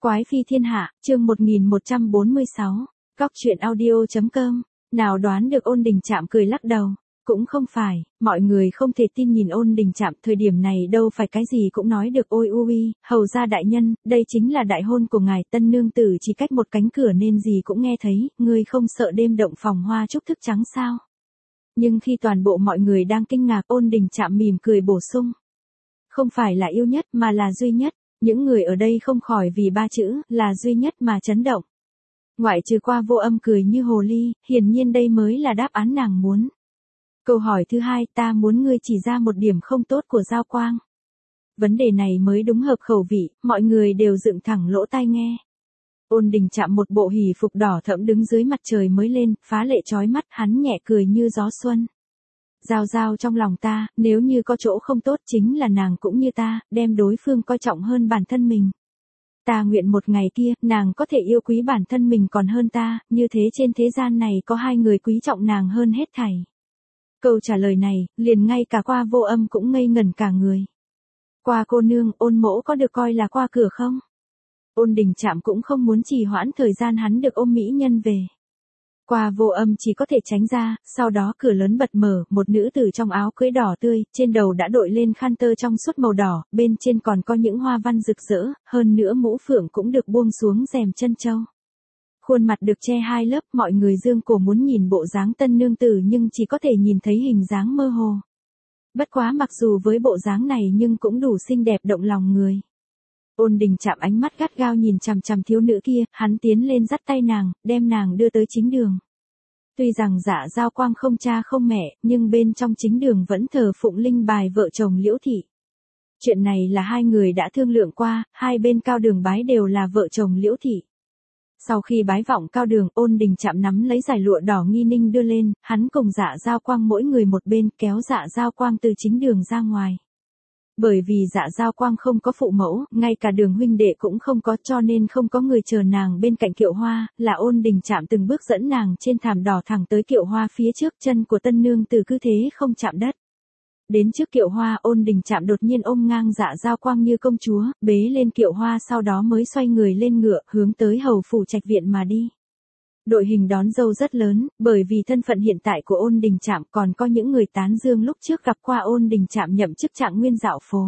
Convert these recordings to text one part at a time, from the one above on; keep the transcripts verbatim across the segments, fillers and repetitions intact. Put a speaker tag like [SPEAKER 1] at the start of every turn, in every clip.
[SPEAKER 1] Quái phi thiên hạ, chương một nghìn một trăm bốn mươi sáu, Cóc truyện audio chấm com, nào đoán được Ôn Đình Trạm cười lắc đầu. Cũng không phải, mọi người không thể tin nhìn Ôn Đình Trạm, thời điểm này đâu phải cái gì cũng nói được. Ôi ui, hầu gia đại nhân, đây chính là đại hôn của ngài, tân nương tử chỉ cách một cánh cửa nên gì cũng nghe thấy, ngươi không sợ đêm động phòng hoa trúc thức trắng sao? Nhưng khi toàn bộ mọi người đang kinh ngạc, Ôn Đình Trạm mỉm cười bổ sung. Không phải là yêu nhất mà là duy nhất. Những người ở đây không khỏi vì ba chữ là duy nhất mà chấn động. Ngoại trừ Qua Vô Âm cười như hồ ly, hiển nhiên đây mới là đáp án nàng muốn. Câu hỏi thứ hai, ta muốn ngươi chỉ ra một điểm không tốt của Giao Quang. Vấn đề này mới đúng hợp khẩu vị, mọi người đều dựng thẳng lỗ tai nghe. Ôn Đình Trạm một bộ hỉ phục đỏ thẫm đứng dưới mặt trời mới lên, phá lệ chói mắt, hắn nhẹ cười như gió xuân. Giao Giao trong lòng ta, nếu như có chỗ không tốt chính là nàng cũng như ta, đem đối phương coi trọng hơn bản thân mình. Ta nguyện một ngày kia, nàng có thể yêu quý bản thân mình còn hơn ta, như thế trên thế gian này có hai người quý trọng nàng hơn hết thảy. Câu trả lời này, liền ngay cả Qua Vô Âm cũng ngây ngẩn cả người. Qua cô nương, Ôn mỗ có được coi là qua cửa không? Ôn Đình Trạm cũng không muốn trì hoãn thời gian, hắn được ôm mỹ nhân về. Qua Vô Âm chỉ có thể tránh ra, sau đó cửa lớn bật mở, một nữ tử trong áo cưới đỏ tươi, trên đầu đã đội lên khăn tơ trong suốt màu đỏ, bên trên còn có những hoa văn rực rỡ, hơn nữa mũ phượng cũng được buông xuống rèm chân châu. Khuôn mặt được che hai lớp, mọi người dương cổ muốn nhìn bộ dáng tân nương tử nhưng chỉ có thể nhìn thấy hình dáng mơ hồ. Bất quá mặc dù với bộ dáng này nhưng cũng đủ xinh đẹp động lòng người. Ôn Đình Trạm ánh mắt gắt gao nhìn chằm chằm thiếu nữ kia, hắn tiến lên dắt tay nàng, đem nàng đưa tới chính đường. Tuy rằng Dạ Giao Quang không cha không mẹ, nhưng bên trong chính đường vẫn thờ phụng linh bài vợ chồng Liễu thị. Chuyện này là hai người đã thương lượng qua, hai bên cao đường bái đều là vợ chồng Liễu thị. Sau khi bái vọng cao đường, Ôn Đình Trạm nắm lấy dải lụa đỏ Nghi Ninh đưa lên, hắn cùng Dạ Giao Quang mỗi người một bên kéo Dạ Giao Quang từ chính đường ra ngoài. Bởi vì Dạ Giao Quang không có phụ mẫu, ngay cả Đường huynh đệ cũng không có, cho nên không có người chờ nàng bên cạnh kiệu hoa, là Ôn Đình Trạm từng bước dẫn nàng trên thảm đỏ thẳng tới kiệu hoa phía trước, chân của tân nương từ cứ thế không chạm đất. Đến trước kiệu hoa, Ôn Đình Trạm đột nhiên ôm ngang Dạ Giao Quang như công chúa, bế lên kiệu hoa, sau đó mới xoay người lên ngựa, hướng tới hầu phủ trạch viện mà đi. Đội hình đón dâu rất lớn, bởi vì thân phận hiện tại của Ôn Đình Trạm, còn có những người tán dương lúc trước gặp qua Ôn Đình Trạm nhậm chức trạng nguyên dạo phố.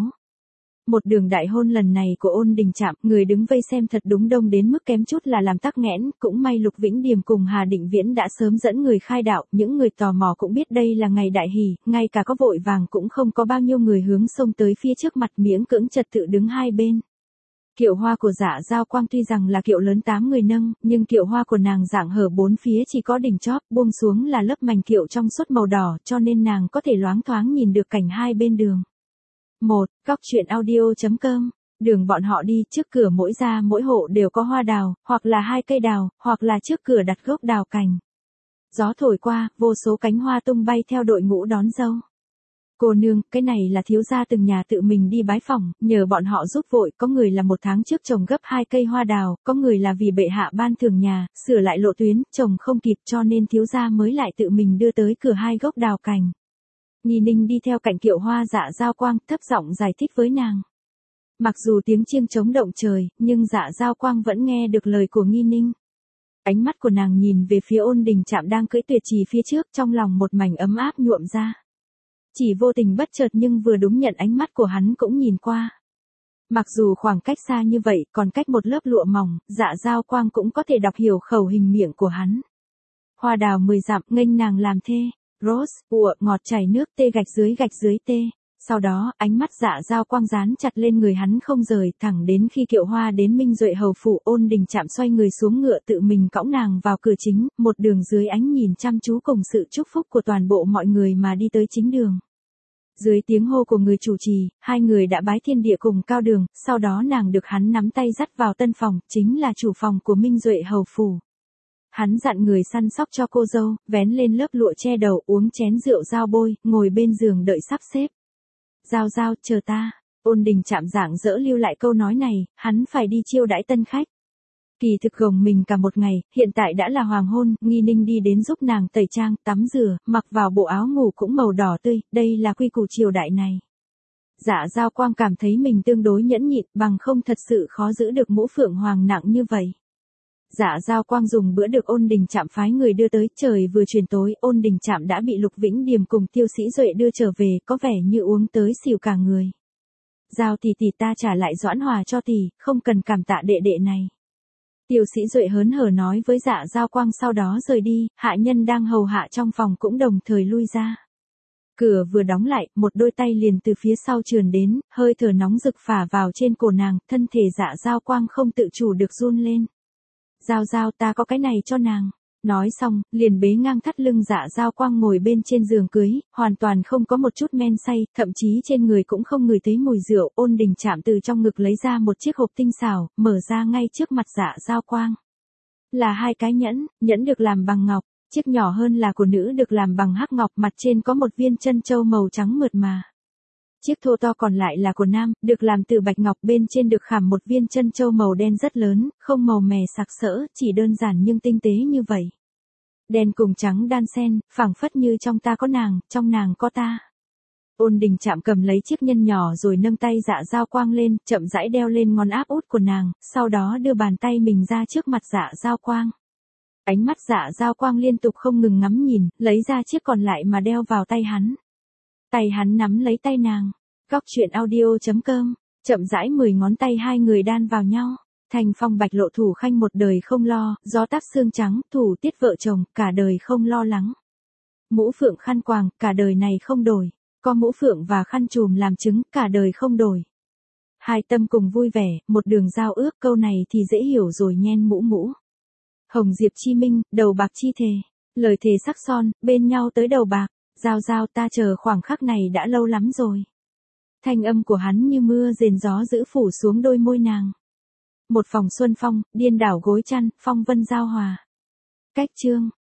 [SPEAKER 1] Một đường đại hôn lần này của Ôn Đình Trạm, người đứng vây xem thật đúng đông đến mức kém chút là làm tắc nghẽn, cũng may Lục Vĩnh Điềm cùng Hà Định Viễn đã sớm dẫn người khai đạo, những người tò mò cũng biết đây là ngày đại hỷ, ngay cả có vội vàng cũng không có bao nhiêu người hướng xông tới phía trước mặt, miễn cưỡng trật tự đứng hai bên. Kiệu hoa của Dạ Giao Quang tuy rằng là kiệu lớn tám người nâng, nhưng kiệu hoa của nàng dạng hở bốn phía chỉ có đỉnh chóp, buông xuống là lớp mảnh kiệu trong suốt màu đỏ, cho nên nàng có thể loáng thoáng nhìn được cảnh hai bên đường. một. Cóc truyện audio chấm com. Đường bọn họ đi, trước cửa mỗi gia mỗi hộ đều có hoa đào, hoặc là hai cây đào, hoặc là trước cửa đặt gốc đào cành. Gió thổi qua, vô số cánh hoa tung bay theo đội ngũ đón dâu. Cô nương, cái này là thiếu gia từng nhà tự mình đi bái phỏng, nhờ bọn họ giúp vội, có người là một tháng trước trồng gấp hai cây hoa đào, có người là vì bệ hạ ban thường nhà, sửa lại lộ tuyến, trồng không kịp cho nên thiếu gia mới lại tự mình đưa tới cửa hai gốc đào cành. Nghi Ninh đi theo cạnh kiệu hoa Dạ Giao Quang, thấp giọng giải thích với nàng. Mặc dù tiếng chiêng trống động trời, nhưng Dạ Giao Quang vẫn nghe được lời của Nghi Ninh. Ánh mắt của nàng nhìn về phía Ôn Đình Trạm đang cưỡi tuyệt trì phía trước, trong lòng một mảnh ấm áp nhuộm ra. Chỉ vô tình bất chợt nhưng vừa đúng nhận ánh mắt của hắn cũng nhìn qua. Mặc dù khoảng cách xa như vậy, còn cách một lớp lụa mỏng, Dạ Giao Quang cũng có thể đọc hiểu khẩu hình miệng của hắn. Hoa đào mười dặm, nghênh nàng làm thê. Rose, ụa, ngọt chảy nước, tê gạch dưới gạch dưới tê. Sau đó, ánh mắt Dạ Giao Quang dán chặt lên người hắn không rời, thẳng đến khi kiệu hoa đến Minh Duệ hầu phủ, Ôn Đình Trạm xoay người xuống ngựa tự mình cõng nàng vào cửa chính, một đường dưới ánh nhìn chăm chú cùng sự chúc phúc của toàn bộ mọi người mà đi tới chính đường. Dưới tiếng hô của người chủ trì, hai người đã bái thiên địa cùng cao đường, sau đó nàng được hắn nắm tay dắt vào tân phòng, chính là chủ phòng của Minh Duệ hầu phủ. Hắn dặn người săn sóc cho cô dâu, vén lên lớp lụa che đầu, uống chén rượu giao bôi, ngồi bên giường đợi sắp xếp. Giao Giao, chờ ta. Ôn Đình Trạm giảng dỡ lưu lại câu nói này, hắn phải đi chiêu đãi tân khách. Kỳ thực gồng mình cả một ngày, hiện tại đã là hoàng hôn, Nghi Ninh đi đến giúp nàng tẩy trang, tắm rửa, mặc vào bộ áo ngủ cũng màu đỏ tươi, đây là quy củ triều đại này. Dạ Giao Quang cảm thấy mình tương đối nhẫn nhịn, bằng không thật sự khó giữ được mũ phượng hoàng nặng như vậy. Dạ Giao Quang dùng bữa được Ôn Đình Trạm phái người đưa tới, trời vừa chuyển tối, Ôn Đình Trạm đã bị Lục Vĩnh Điềm cùng Tiêu Sĩ Duệ đưa trở về, có vẻ như uống tới xỉu cả người. Giao tỷ tỷ, ta trả lại Doãn Hòa cho tỷ, không cần cảm tạ đệ đệ này. Tiêu Sĩ Duệ hớn hở nói với Dạ Giao Quang, sau đó rời đi, hạ nhân đang hầu hạ trong phòng cũng đồng thời lui ra. Cửa vừa đóng lại, một đôi tay liền từ phía sau trườn đến, hơi thở nóng rực phả vào trên cổ nàng, thân thể Dạ Giao Quang không tự chủ được run lên. Giao Giao, ta có cái này cho nàng. Nói xong, liền bế ngang thắt lưng Dạ Giao Quang ngồi bên trên giường cưới, hoàn toàn không có một chút men say, thậm chí trên người cũng không ngửi thấy mùi rượu. Ôn Đình Trạm từ trong ngực lấy ra một chiếc hộp tinh xảo, mở ra ngay trước mặt Dạ Giao Quang. Là hai cái nhẫn, nhẫn được làm bằng ngọc, chiếc nhỏ hơn là của nữ được làm bằng hắc ngọc, mặt trên có một viên chân châu màu trắng mượt mà. Chiếc thô to còn lại là của nam, được làm từ bạch ngọc, bên trên được khảm một viên chân châu màu đen rất lớn, không màu mè sặc sỡ, chỉ đơn giản nhưng tinh tế như vậy. Đen cùng trắng đan xen, phảng phất như trong ta có nàng, trong nàng có ta. Ôn Đình Trạm cầm lấy chiếc nhân nhỏ rồi nâng tay Dạ Giao Quang lên, chậm rãi đeo lên ngón áp út của nàng, sau đó đưa bàn tay mình ra trước mặt Dạ Giao Quang. Ánh mắt Dạ Giao Quang liên tục không ngừng ngắm nhìn, lấy ra chiếc còn lại mà đeo vào tay hắn. Tay hắn nắm lấy tay nàng. Góc truyện audio chấm com, chậm rãi mười ngón tay hai người đan vào nhau. Thành phong bạch lộ thủ khanh một đời không lo, gió táp xương trắng, thủ tiết vợ chồng, cả đời không lo lắng. Mũ phượng khăn quàng, cả đời này không đổi. Có mũ phượng và khăn trùm làm chứng, cả đời không đổi. Hai tâm cùng vui vẻ, một đường giao ước, câu này thì dễ hiểu rồi nhen mũ mũ. Hồng Diệp chi minh, đầu bạc chi thề. Lời thề sắc son, bên nhau tới đầu bạc. Giao Giao, ta chờ khoảng khắc này đã lâu lắm rồi. Thanh âm của hắn như mưa rền gió giữ phủ xuống đôi môi nàng. Một phòng xuân phong, điên đảo gối chăn, phong vân giao hòa. Cách chương.